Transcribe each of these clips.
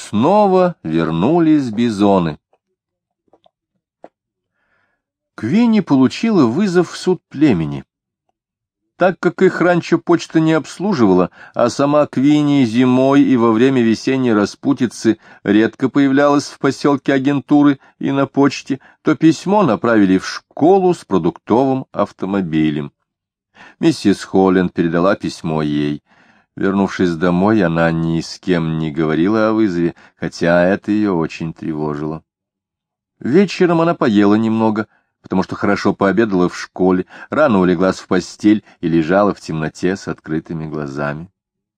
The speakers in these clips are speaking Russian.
Снова вернулись бизоны. Квинни получила вызов в суд племени. Так как их раньше почта не обслуживала, а сама Квинни зимой и во время весенней распутицы редко появлялась в поселке агентуры и на почте, то письмо направили в школу с продуктовым автомобилем. Миссис Холленд передала письмо ей. Вернувшись домой, она ни с кем не говорила о вызове, хотя это ее очень тревожило. Вечером она поела немного, потому что хорошо пообедала в школе, рано улеглась в постель и лежала в темноте с открытыми глазами.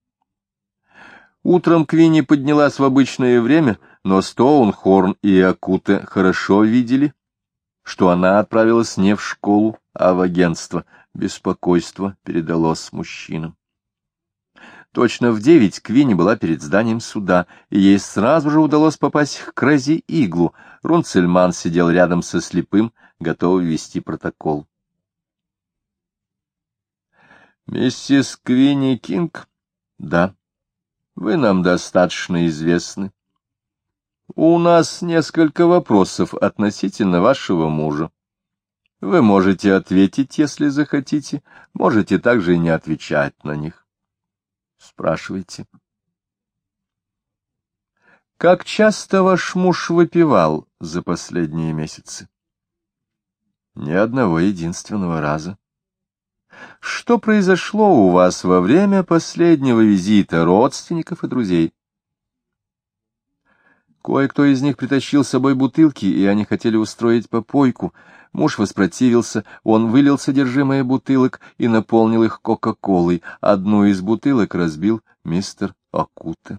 Утром Квинни поднялась в обычное время, но Стоунхорн и Акуте хорошо видели, что она отправилась не в школу, а в агентство. Беспокойство передалось мужчинам. Точно в 9 Квинни была перед зданием суда, и ей сразу же удалось попасть к Крази Иглу. Рунцельман сидел рядом со слепым, готовый вести протокол. «Миссис Квинни Кинг?» «Да. Вы нам достаточно известны. У нас несколько вопросов относительно вашего мужа. Вы можете ответить, если захотите, можете также и не отвечать на них. Спрашивайте». «Как часто ваш муж выпивал за последние месяцы?» «Ни одного единственного раза». «Что произошло у вас во время последнего визита родственников и друзей?» «Кое-кто из них притащил с собой бутылки, и они хотели устроить попойку. Муж воспротивился, он вылил содержимое бутылок и наполнил их кока-колой. Одну из бутылок разбил мистер Акуте».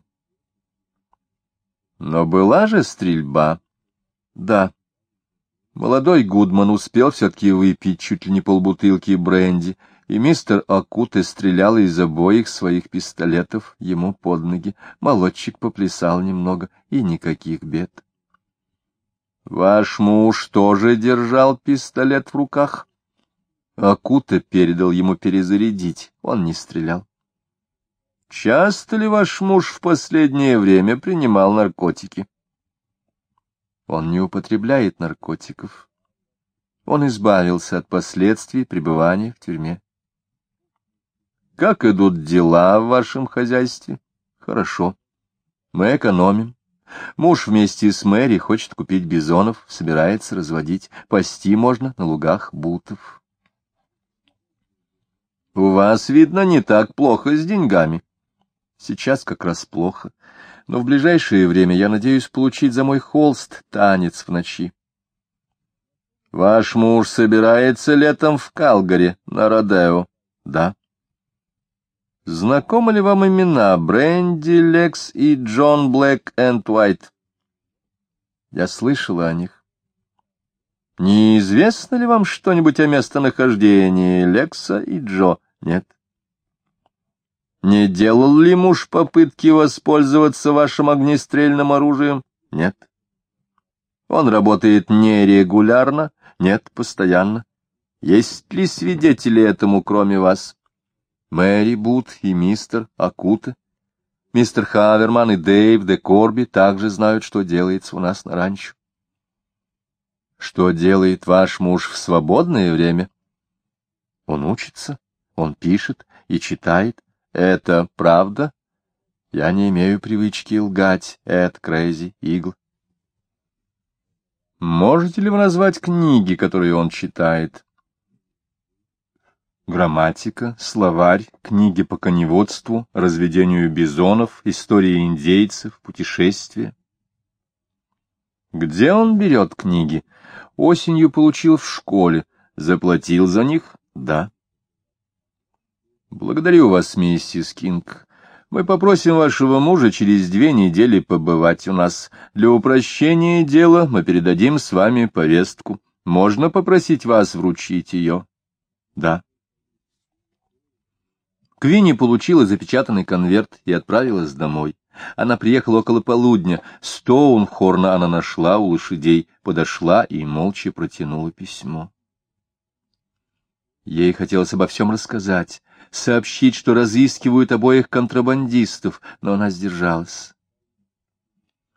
«Но была же стрельба?» «Да. Молодой Гудман успел все-таки выпить чуть ли не полбутылки бренди, и мистер Акуте стрелял из обоих своих пистолетов ему под ноги. Молодчик поплясал немного, и никаких бед». «Ваш муж тоже держал пистолет в руках?» Акуте передал ему перезарядить, он не стрелял. «Часто ли ваш муж в последнее время принимал наркотики?» «Он не употребляет наркотиков. Он избавился от последствий пребывания в тюрьме». «Как идут дела в вашем хозяйстве?» «Хорошо. Мы экономим. Муж вместе с Мэри хочет купить бизонов, собирается разводить. Пасти можно на лугах бутов». «У вас, видно, не так плохо с деньгами». «Сейчас как раз плохо, но в ближайшее время я надеюсь получить за мой холст «Танец в ночи». «Ваш муж собирается летом в Калгари на Родео?» «Да». «Знакомы ли вам имена Бренди, Лекс и Джон Блэк энд Уайт?» «Я слышала о них». «Неизвестно ли вам что-нибудь о местонахождении Лекса и Джо?» «Нет». «Не делал ли муж попытки воспользоваться вашим огнестрельным оружием?» «Нет». «Он работает нерегулярно?» «Нет, постоянно». «Есть ли свидетели этому, кроме вас?» «Мэри Бут и мистер Акуте. Мистер Хаверман и Дэйв де Корби также знают, что делается у нас на ранчо». «Что делает ваш муж в свободное время?» «Он учится, он пишет и читает». «Это правда?» «Я не имею привычки лгать, Эд Крейзи Игл». «Можете ли вы назвать книги, которые он читает?» «Грамматика», «Словарь», книги по коневодству, разведению бизонов, история индейцев, путешествия». «Где он берет книги?» «Осенью получил в школе. Заплатил за них?» «Да». «Благодарю вас, миссис Кинг. Мы попросим вашего мужа через 2 недели побывать у нас. Для упрощения дела мы передадим с вами повестку. Можно попросить вас вручить ее?» «Да». Квинни получила запечатанный конверт и отправилась домой. Она приехала около полудня. Стоунхорна она нашла у лошадей, подошла и молча протянула письмо. Ей хотелось обо всем рассказать, сообщить, что разыскивают обоих контрабандистов, но она сдержалась.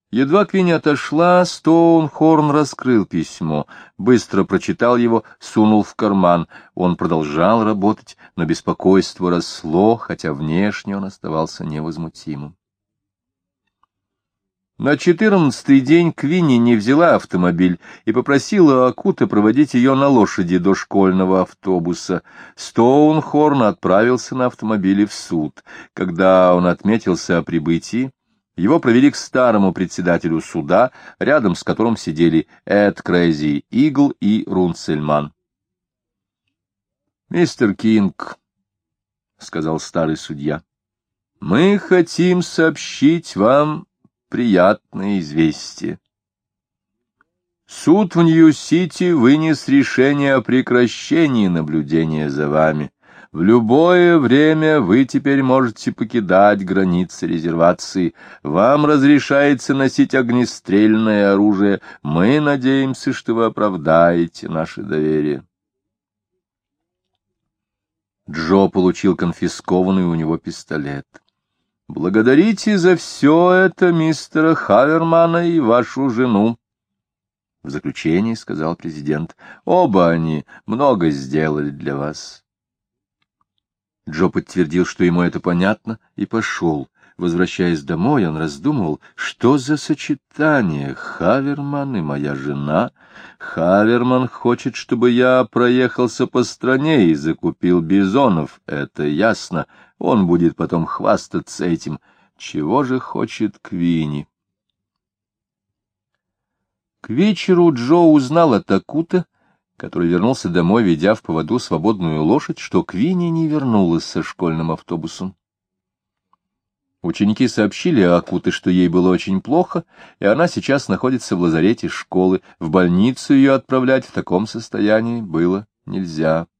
Едва Квинни отошла, Стоунхорн раскрыл письмо, быстро прочитал его, сунул в карман. Он продолжал работать, но беспокойство росло, хотя внешне он оставался невозмутимым. На 14-й день Квинни не взяла автомобиль и попросила Акута проводить ее на лошади до школьного автобуса. Стоунхорн отправился на автомобиле в суд. Когда он отметился о прибытии, его провели к старому председателю суда, рядом с которым сидели Эд Крейзи Игл и Рунцельман. «Мистер Кинг», — сказал старый судья, — «мы хотим сообщить вам приятное известие. Суд в Нью-Сити вынес решение о прекращении наблюдения за вами. В любое время вы теперь можете покидать границы резервации. Вам разрешается носить огнестрельное оружие. Мы надеемся, что вы оправдаете наше доверие». Джо получил конфискованный у него пистолет. «Благодарите за все это мистера Хавермана и вашу жену». В заключение сказал президент: «Оба они много сделали для вас». Джо подтвердил, что ему это понятно, и пошел. Возвращаясь домой, он раздумывал, что за сочетание: Хаверман и моя жена. Хаверман хочет, чтобы я проехался по стране и закупил бизонов, это ясно. Он будет потом хвастаться этим. Чего же хочет Квинни? К вечеру Джо узнал от Акута, который вернулся домой, ведя в поводу свободную лошадь, что Квинни не вернулась со школьным автобусом. Ученики сообщили Акуте, что ей было очень плохо, и она сейчас находится в лазарете школы. В больницу ее отправлять в таком состоянии было нельзя.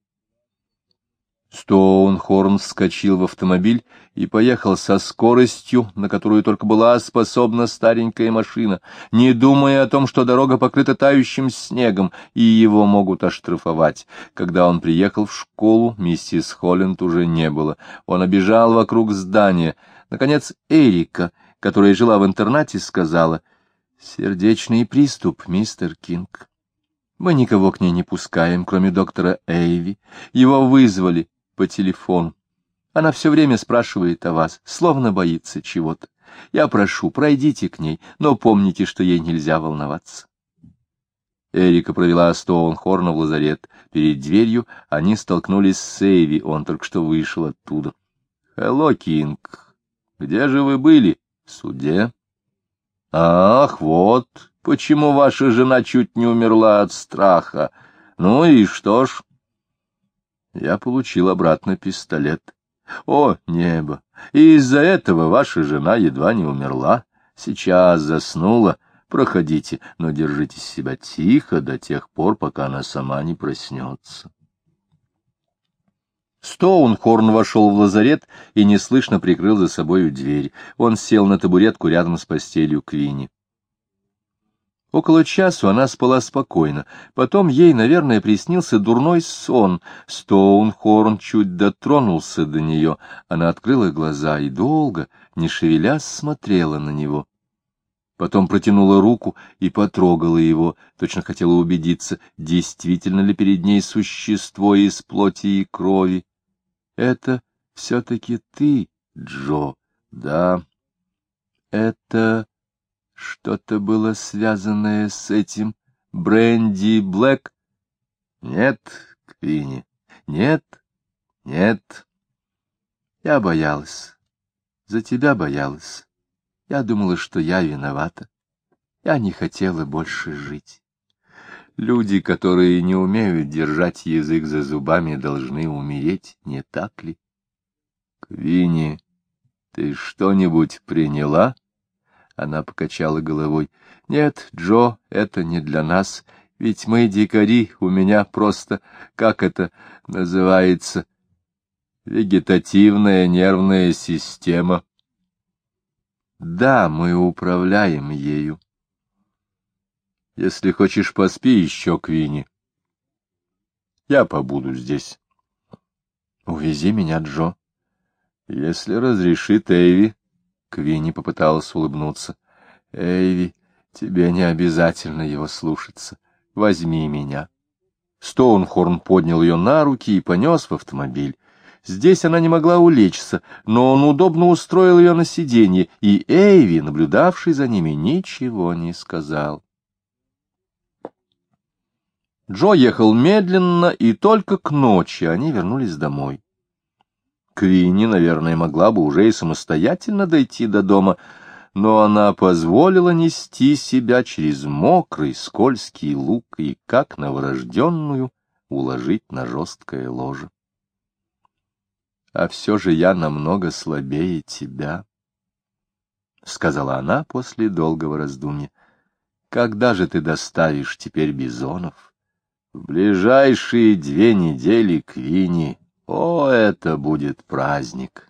Стоунхорн вскочил в автомобиль и поехал со скоростью, на которую только была способна старенькая машина, не думая о том, что дорога покрыта тающим снегом, и его могут оштрафовать. Когда он приехал в школу, миссис Холланд уже не было. Он обежал вокруг здания. Наконец Эрика, которая жила в интернате, сказала: «Сердечный приступ, мистер Кинг. Мы никого к ней не пускаем, кроме доктора Эйви. Его вызвали по телефону. Она все время спрашивает о вас, словно боится чего-то. Я прошу, пройдите к ней, но помните, что ей нельзя волноваться». Эрика провела Стоунхорна в лазарет. Перед дверью они столкнулись с Эйви, он только что вышел оттуда. «Хелло, Кинг, где же вы были? В суде?» «Ах, вот почему ваша жена чуть не умерла от страха. Ну и что ж?» «Я получил обратно пистолет». «О, небо! И из-за этого ваша жена едва не умерла. Сейчас заснула. Проходите, но держите себя тихо до тех пор, пока она сама не проснется». Стоунхорн вошел в лазарет и неслышно прикрыл за собою дверь. Он сел на табуретку рядом с постелью Квинни. Около часу она спала спокойно. Потом ей, наверное, приснился дурной сон. Стоунхорн чуть дотронулся до нее. Она открыла глаза и долго, не шевелясь, смотрела на него. Потом протянула руку и потрогала его, точно хотела убедиться, действительно ли перед ней существо из плоти и крови. «Это все-таки ты, Джо?» «Да». «Это что-то было связанное с этим Бренди Блэк?» «Нет, Квинни, нет, нет. Я боялась, за тебя боялась. Я думала, что я виновата. Я не хотела больше жить. Люди, которые не умеют держать язык за зубами, должны умереть, не так ли?» «Квинни, ты что-нибудь приняла?» Она покачала головой. «Нет, Джо, это не для нас, ведь мы дикари, у меня просто, как это называется, вегетативная нервная система». «Да, мы управляем ею». «Если хочешь, поспи еще, Квинни. Я побуду здесь». «Увези меня, Джо». «Если разрешит Эйви». Квинни попыталась улыбнуться. Эйви, тебе не обязательно его слушаться. Возьми меня. Стоунхорн поднял ее на руки и понес в автомобиль. Здесь она не могла улечься, но он удобно устроил ее на сиденье, и Эйви, наблюдавший за ними, ничего не сказал. Джо ехал медленно, и только к ночи они вернулись домой. Квинни, наверное, могла бы уже и самостоятельно дойти до дома, но она позволила нести себя через мокрый, скользкий луг и, как новорожденную, уложить на жесткое ложе. «А все же я намного слабее тебя», — сказала она после долгого раздумья. «Когда же ты доставишь теперь бизонов?» «В ближайшие 2 недели, Квинни. О, это будет праздник!»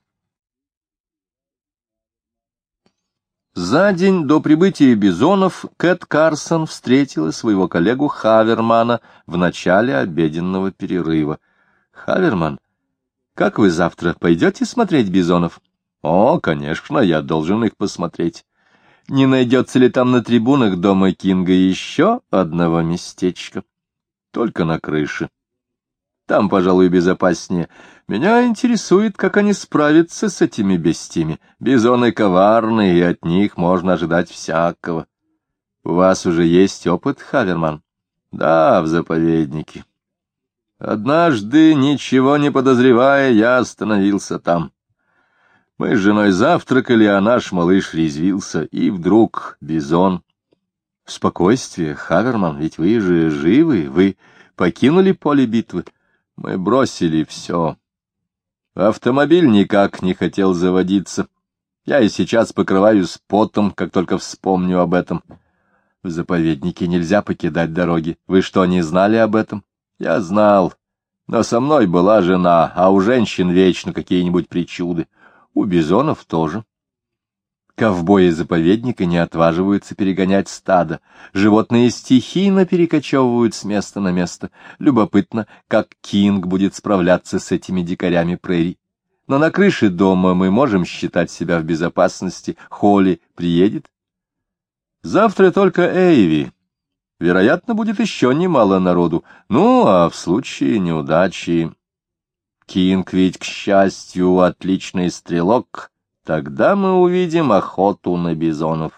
За день до прибытия бизонов Кэт Карсон встретила своего коллегу Хавермана в начале обеденного перерыва. «Хаверман, как вы завтра пойдете смотреть бизонов?» «О, конечно, я должен их посмотреть. Не найдется ли там на трибунах дома Кинга еще одного местечка?» «Только на крыше. Там, пожалуй, безопаснее. Меня интересует, как они справятся с этими бестиями. Бизоны коварные, и от них можно ожидать всякого. У вас уже есть опыт, Хаверман?» «Да, в заповеднике. Однажды, ничего не подозревая, я остановился там. Мы с женой завтракали, а наш малыш резвился, и вдруг бизон. Спокойствие, Хаверман, ведь вы же живы, вы покинули поле битвы. Мы бросили все. Автомобиль никак не хотел заводиться. Я и сейчас покрываюсь потом, как только вспомню об этом. В заповеднике нельзя покидать дороги. Вы что, не знали об этом? Я знал. Но со мной была жена, а у женщин вечно какие-нибудь причуды. У бизонов тоже. Ковбои заповедника не отваживаются перегонять стадо. Животные стихийно перекочевывают с места на место. Любопытно, как Кинг будет справляться с этими дикарями прерий. Но на крыше дома мы можем считать себя в безопасности. Холли приедет? Завтра только Эйви. Вероятно, будет еще немало народу. Ну, а в случае неудачи... Кинг ведь, к счастью, отличный стрелок. Тогда мы увидим охоту на бизонов.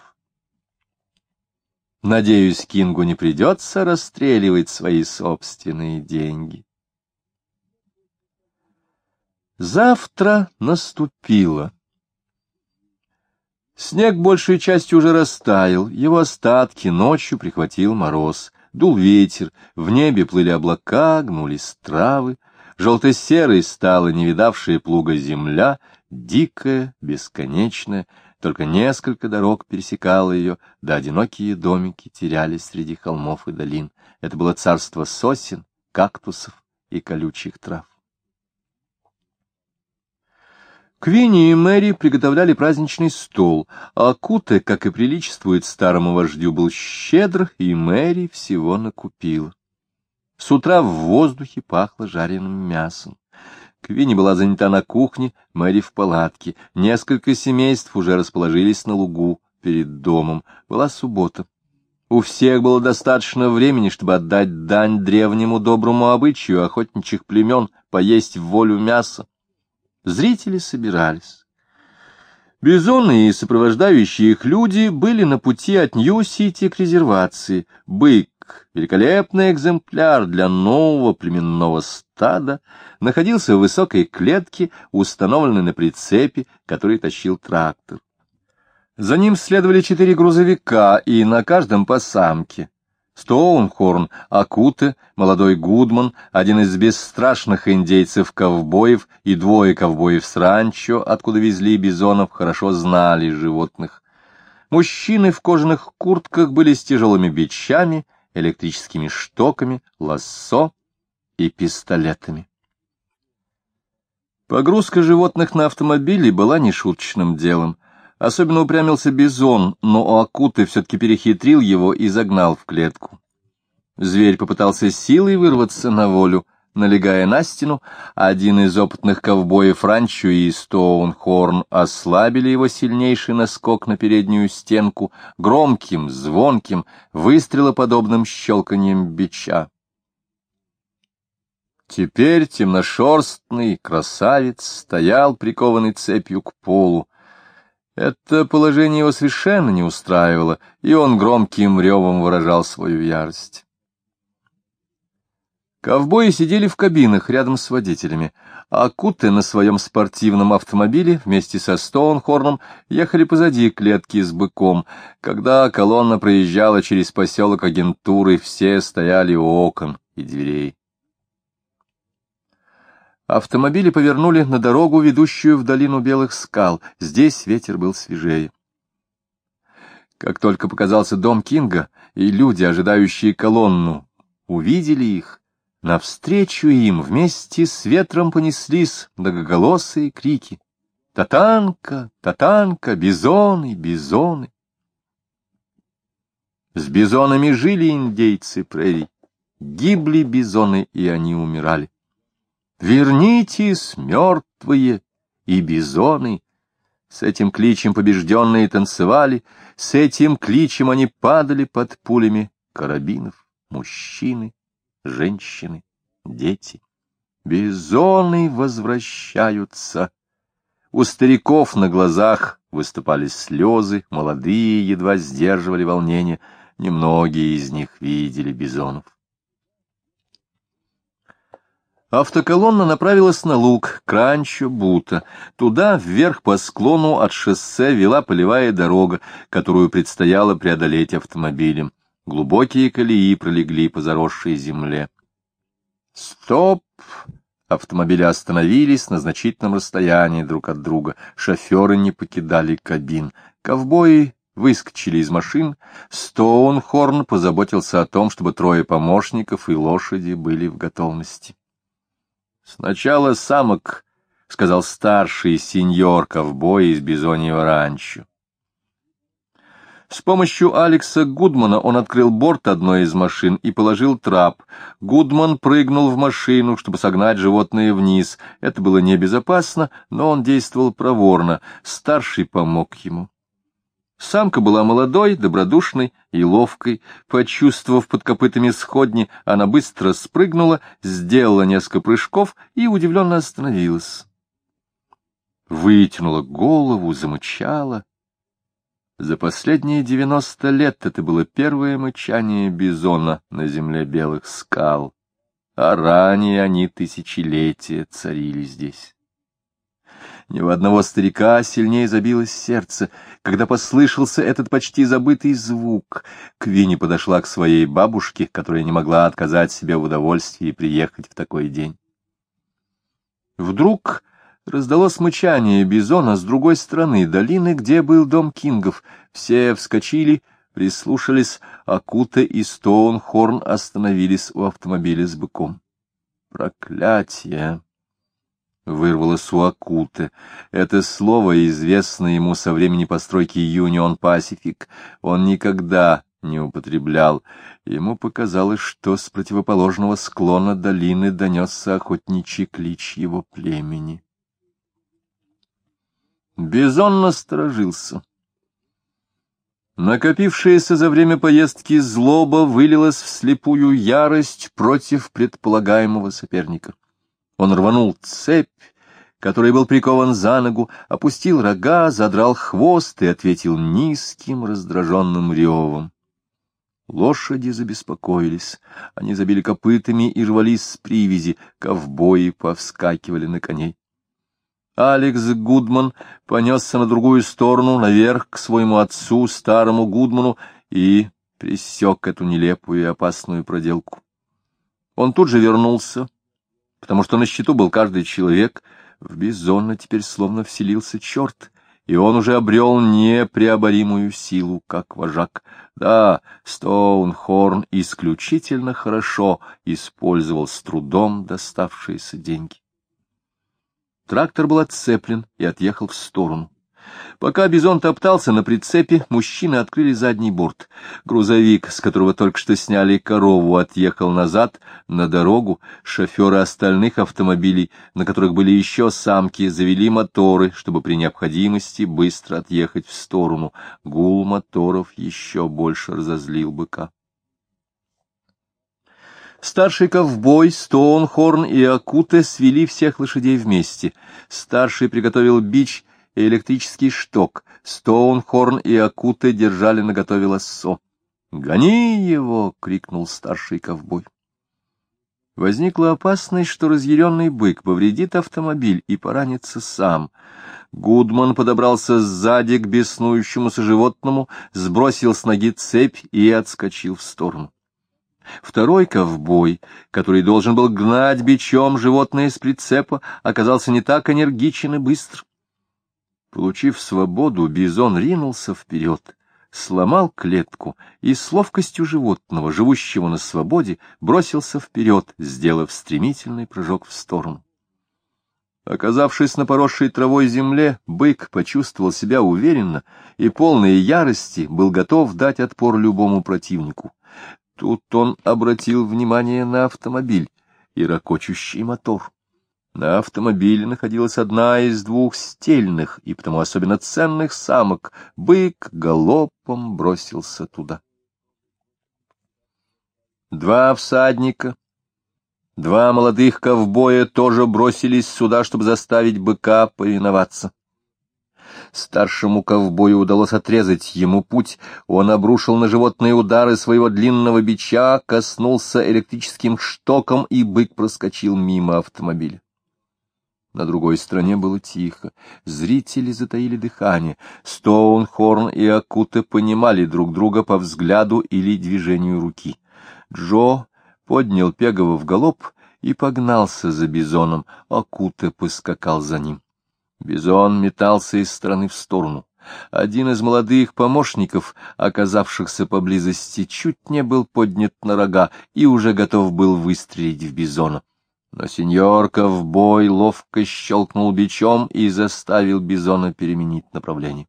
Надеюсь, Кингу не придется расстреливать свои собственные деньги. Завтра наступило. Снег большей частью уже растаял, его остатки ночью прихватил мороз. Дул ветер, в небе плыли облака, гнулись травы. Желто-серой стала невидавшая плуга земля, дикая, бесконечная, только несколько дорог пересекало ее, да одинокие домики терялись среди холмов и долин. Это было царство сосен, кактусов и колючих трав. Квинни и Мэри приготовляли праздничный стол, а Куте, как и приличествует старому вождю, был щедр, и Мэри всего накупила. С утра в воздухе пахло жареным мясом. Квинни была занята на кухне, Мэри в палатке. Несколько семейств уже расположились на лугу перед домом. Была суббота. У всех было достаточно времени, чтобы отдать дань древнему доброму обычаю охотничьих племен поесть в волю мяса. Зрители собирались. Бизоны и сопровождающие их люди были на пути от Нью-Сити к резервации. Бык, великолепный экземпляр для нового племенного стада, находился в высокой клетке, установленной на прицепе, который тащил трактор. За ним следовали 4 грузовика, и на каждом по самке. Стоунхорн, Акуте, молодой Гудман, один из бесстрашных индейцев-ковбоев и 2 ковбоев с ранчо, откуда везли бизонов, хорошо знали животных. Мужчины в кожаных куртках были с тяжелыми бичами, электрическими штоками, лассо и пистолетами. Погрузка животных на автомобили была нешуточным делом. Особенно упрямился бизон, но Акуте все-таки перехитрил его и загнал в клетку. Зверь попытался силой вырваться на волю, налегая на стену, один из опытных ковбоев Ранчо и Стоунхорн ослабили его сильнейший наскок на переднюю стенку громким, звонким, выстрелоподобным щелканьем бича. Теперь темношерстный красавец стоял, прикованный цепью к полу. Это положение его совершенно не устраивало, и он громким ревом выражал свою ярость. Ковбои сидели в кабинах рядом с водителями, а Куте на своем спортивном автомобиле вместе со Стоунхорном ехали позади клетки с быком. Когда колонна проезжала через поселок Агентуры, все стояли у окон и дверей. Автомобили повернули на дорогу, ведущую в долину Белых скал. Здесь ветер был свежее. Как только показался дом Кинга, и люди, ожидающие колонну, увидели их, навстречу им вместе с ветром понеслись многоголосые крики: «Татанка! Татанка! Бизоны! Бизоны!» С бизонами жили индейцы прерий, гибли бизоны, и они умирали. «Вернитесь, мертвые и бизоны!» С этим кличем побежденные танцевали, с этим кличем они падали под пулями карабинов, мужчины, женщины, дети. Бизоны возвращаются. У стариков на глазах выступали слезы, молодые едва сдерживали волнение, немногие из них видели бизонов. Автоколонна направилась на луг, к ранчо Бута. Туда, вверх по склону от шоссе, вела полевая дорога, которую предстояло преодолеть автомобилем. Глубокие колеи пролегли по заросшей земле. «Стоп!» Автомобили остановились на значительном расстоянии друг от друга. Шоферы не покидали кабин. Ковбои выскочили из машин. Стоунхорн позаботился о том, чтобы трое помощников и лошади были в готовности. «Сначала самок», — сказал старший сеньор-ковбой из бизоньего ранчо. С помощью Алекса Гудмана он открыл борт одной из машин и положил трап. Гудман прыгнул в машину, чтобы согнать животное вниз. Это было небезопасно, но он действовал проворно. Старший помог ему. Самка была молодой, добродушной и ловкой. Почувствовав под копытами сходни, она быстро спрыгнула, сделала несколько прыжков и удивленно остановилась. Вытянула голову, замычала. За последние 90 лет это было первое мычание бизона на земле Белых скал, а ранее они тысячелетия царили здесь. Ни у одного старика сильнее забилось сердце, когда послышался этот почти забытый звук. Квинни подошла к своей бабушке, которая не могла отказать себе в удовольствии приехать в такой день. Вдруг раздалось мычание бизона с другой стороны долины, где был дом Кингов. Все вскочили, прислушались, а Куте и Стоунхорн остановились у автомобиля с быком. «Проклятие!» — вырвалось у Акуте. Это слово известно ему со времени постройки Юнион Пасифик. Он никогда не употреблял. Ему показалось, что с противоположного склона долины донесся охотничий клич его племени. Бизон насторожился. Накопившаяся за время поездки злоба вылилась в слепую ярость против предполагаемого соперника. Он рванул цепь, которой был прикован за ногу, опустил рога, задрал хвост и ответил низким раздраженным ревом. Лошади забеспокоились, они забили копытами и рвались с привязи, ковбои повскакивали на коней. Алекс Гудман понесся на другую сторону, наверх, к своему отцу, старому Гудману, и пресек эту нелепую и опасную проделку. Он тут же вернулся, потому что на счету был каждый человек. В бизона теперь словно вселился черт, и он уже обрел непреоборимую силу, как вожак. Да, Стоунхорн исключительно хорошо использовал с трудом доставшиеся деньги. Трактор был отцеплен и отъехал в сторону. Пока Бизон топтался на прицепе, мужчины открыли задний борт. Грузовик, с которого только что сняли корову, отъехал назад на дорогу. Шоферы остальных автомобилей, на которых были еще самки, завели моторы, чтобы при необходимости быстро отъехать в сторону. Гул моторов еще больше разозлил быка. Старший ковбой, Стоунхорн и Акуте свели всех лошадей вместе. Старший приготовил бич и электрический шток. Стоунхорн и Акуте держали наготове лассо. «Гони его!» — крикнул старший ковбой. Возникла опасность, что разъяренный бык повредит автомобиль и поранится сам. Гудман подобрался сзади к беснующемуся животному, сбросил с ноги цепь и отскочил в сторону. Второй ковбой, который должен был гнать бичом животное с прицепа, оказался не так энергичен и быстр. Получив свободу, Бизон ринулся вперед, сломал клетку и с ловкостью животного, живущего на свободе, бросился вперед, сделав стремительный прыжок в сторону. Оказавшись на поросшей травой земле, бык почувствовал себя уверенно и, полной ярости, был готов дать отпор любому противнику. Тут он обратил внимание на автомобиль и ракочущий мотор. На автомобиле находилась одна из двух стельных и потому особенно ценных самок. Бык галопом бросился туда. Два всадника, два молодых ковбоя тоже бросились сюда, чтобы заставить быка повиноваться. Старшему ковбою удалось отрезать ему путь. Он обрушил на животные удары своего длинного бича, коснулся электрическим штоком, и бык проскочил мимо автомобиля. На другой стороне было тихо. Зрители затаили дыхание. Стоунхорн и Акуте понимали друг друга по взгляду или движению руки. Джо поднял Пегова в галоп и погнался за Бизоном. Акуте поскакал за ним. Бизон метался из стороны в сторону. Один из молодых помощников, оказавшихся поблизости, чуть не был поднят на рога и уже готов был выстрелить в Бизона. Но сеньор-ковбой ловко щелкнул бичом и заставил Бизона переменить направление.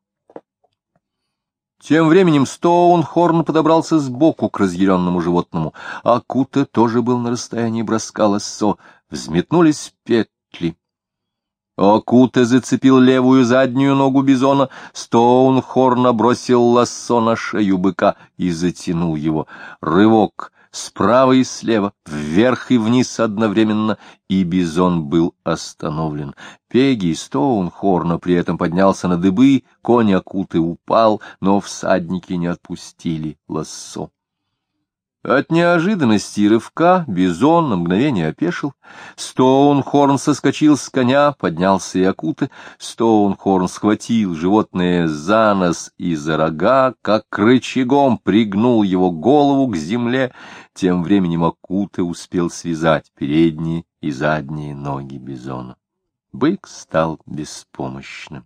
Тем временем Стоунхорн подобрался сбоку к разъяренному животному. Акуте тоже был на расстоянии броска лассо. Взметнулись петли. Акуте зацепил левую заднюю ногу Бизона, Стоунхорн бросил лассо на шею быка и затянул его. Рывок справа и слева, вверх и вниз одновременно, и Бизон был остановлен. Пеги Стоунхорна при этом поднялся на дыбы, конь Акуте упал, но всадники не отпустили лассо. От неожиданности и рывка Бизон на мгновение опешил. Стоунхорн соскочил с коня, поднялся и Акуте. Стоунхорн схватил животное за нос и за рога, как рычагом пригнул его голову к земле. Тем временем Акуте успел связать передние и задние ноги Бизона. Бык стал беспомощным.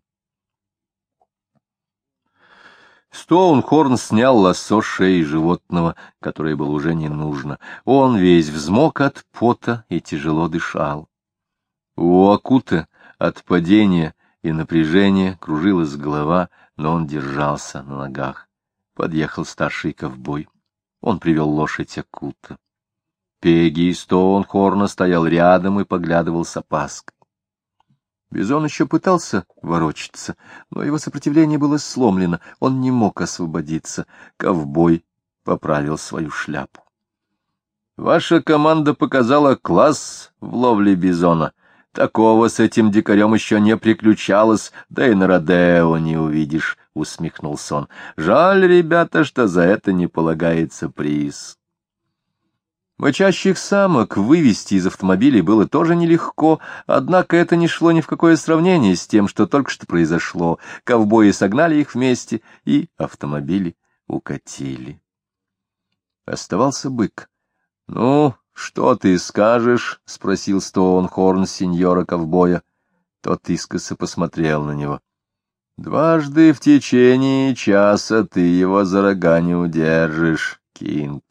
Стоунхорн снял лассо с шеи животного, которое было уже не нужно. Он весь взмок от пота и тяжело дышал. У Акуте от падения и напряжения кружилась голова, но он держался на ногах. Подъехал старший ковбой. Он привел лошадь Акуте. Пеги Стоунхорна стоял рядом и поглядывал с опаской. Бизон еще пытался ворочаться, но его сопротивление было сломлено, он не мог освободиться. Ковбой поправил свою шляпу. — Ваша команда показала класс в ловле бизона. Такого с этим дикарем еще не приключалось, да и на родео не увидишь, — усмехнулся он. — Жаль, ребята, что за это не полагается приз. Мычащих самок вывести из автомобилей было тоже нелегко, однако это не шло ни в какое сравнение с тем, что только что произошло. Ковбои согнали их вместе, и автомобили укатили. Оставался бык. — Ну, что ты скажешь? — спросил Стоунхорн сеньора-ковбоя. Тот искоса посмотрел на него. — Дважды в течение часа ты его за рога не удержишь, Кинг.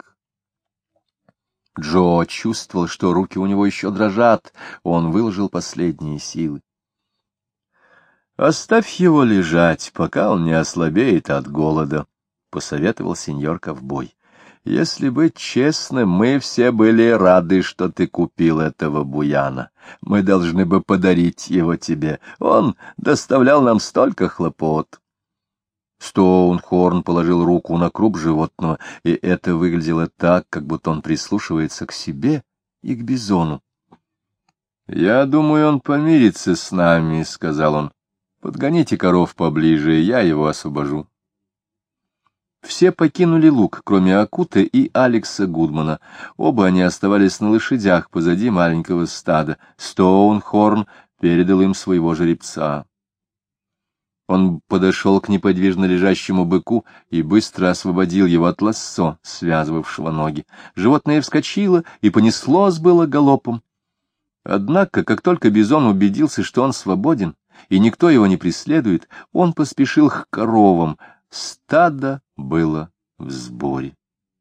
Джо чувствовал, что руки у него еще дрожат, он выложил последние силы. Оставь его лежать, пока он не ослабеет от голода, — посоветовал сеньор ковбой. Если быть честным, мы все были рады, что ты купил этого буяна. Мы должны бы подарить его тебе. Он доставлял нам столько хлопот. Стоунхорн положил руку на круп животного, и это выглядело так, как будто он прислушивается к себе и к бизону. — Я думаю, он помирится с нами, — сказал он. — Подгоните коров поближе, я его освобожу. Все покинули луг, кроме Акуты и Алекса Гудмана. Оба они оставались на лошадях позади маленького стада. Стоунхорн передал им своего жеребца. Он подошел к неподвижно лежащему быку и быстро освободил его от лассо, связывавшего ноги. Животное вскочило и понеслось было галопом. Однако, как только бизон убедился, что он свободен, и никто его не преследует, он поспешил к коровам. Стадо было в сборе.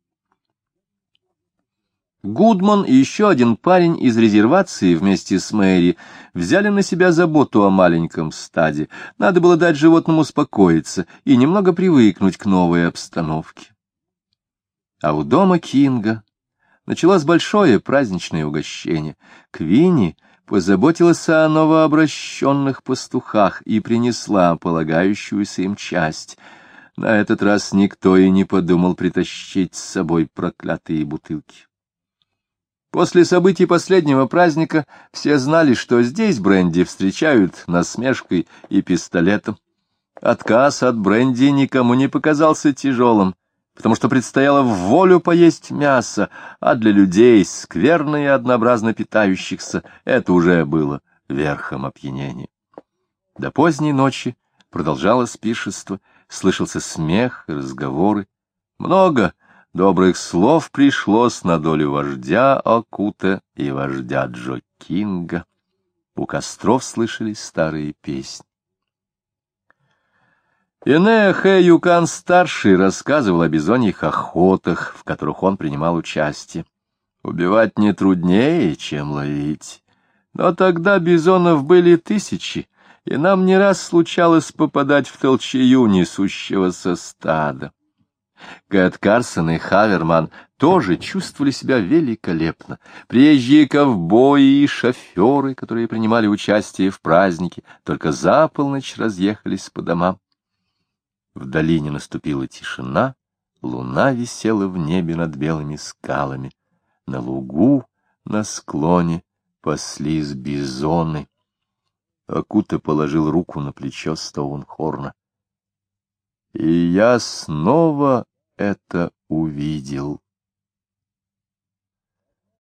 Гудман и еще один парень из резервации вместе с Мэри взяли на себя заботу о маленьком стаде. Надо было дать животному успокоиться и немного привыкнуть к новой обстановке. А у дома Кинга началось большое праздничное угощение. Квинни позаботилась о новообращенных пастухах и принесла полагающуюся им часть. На этот раз никто и не подумал притащить с собой проклятые бутылки. После событий последнего праздника все знали, что здесь бренди встречают насмешкой и пистолетом. Отказ от бренди никому не показался тяжелым, потому что предстояло в волю поесть мясо, а для людей, скверно и однообразно питающихся, это уже было верхом опьянения. До поздней ночи продолжалось пиршество, слышался смех и разговоры. Много добрых слов пришлось на долю вождя Акута и вождя Джо Кинга. У костров слышались старые песни. Энеа Хэ Юкан-старший рассказывал о бизоньих охотах, в которых он принимал участие. Убивать не труднее, чем ловить. Но тогда бизонов были тысячи, и нам не раз случалось попадать в толчею несущегося стада. Кэт Карсон и Хаверман тоже чувствовали себя великолепно. Приезжие ковбои и шоферы, которые принимали участие в празднике, только за полночь разъехались по домам. В долине наступила тишина, луна висела в небе над белыми скалами. На лугу, на склоне паслись бизоны. Акута положил руку на плечо Стоунхорна. И я снова это увидел.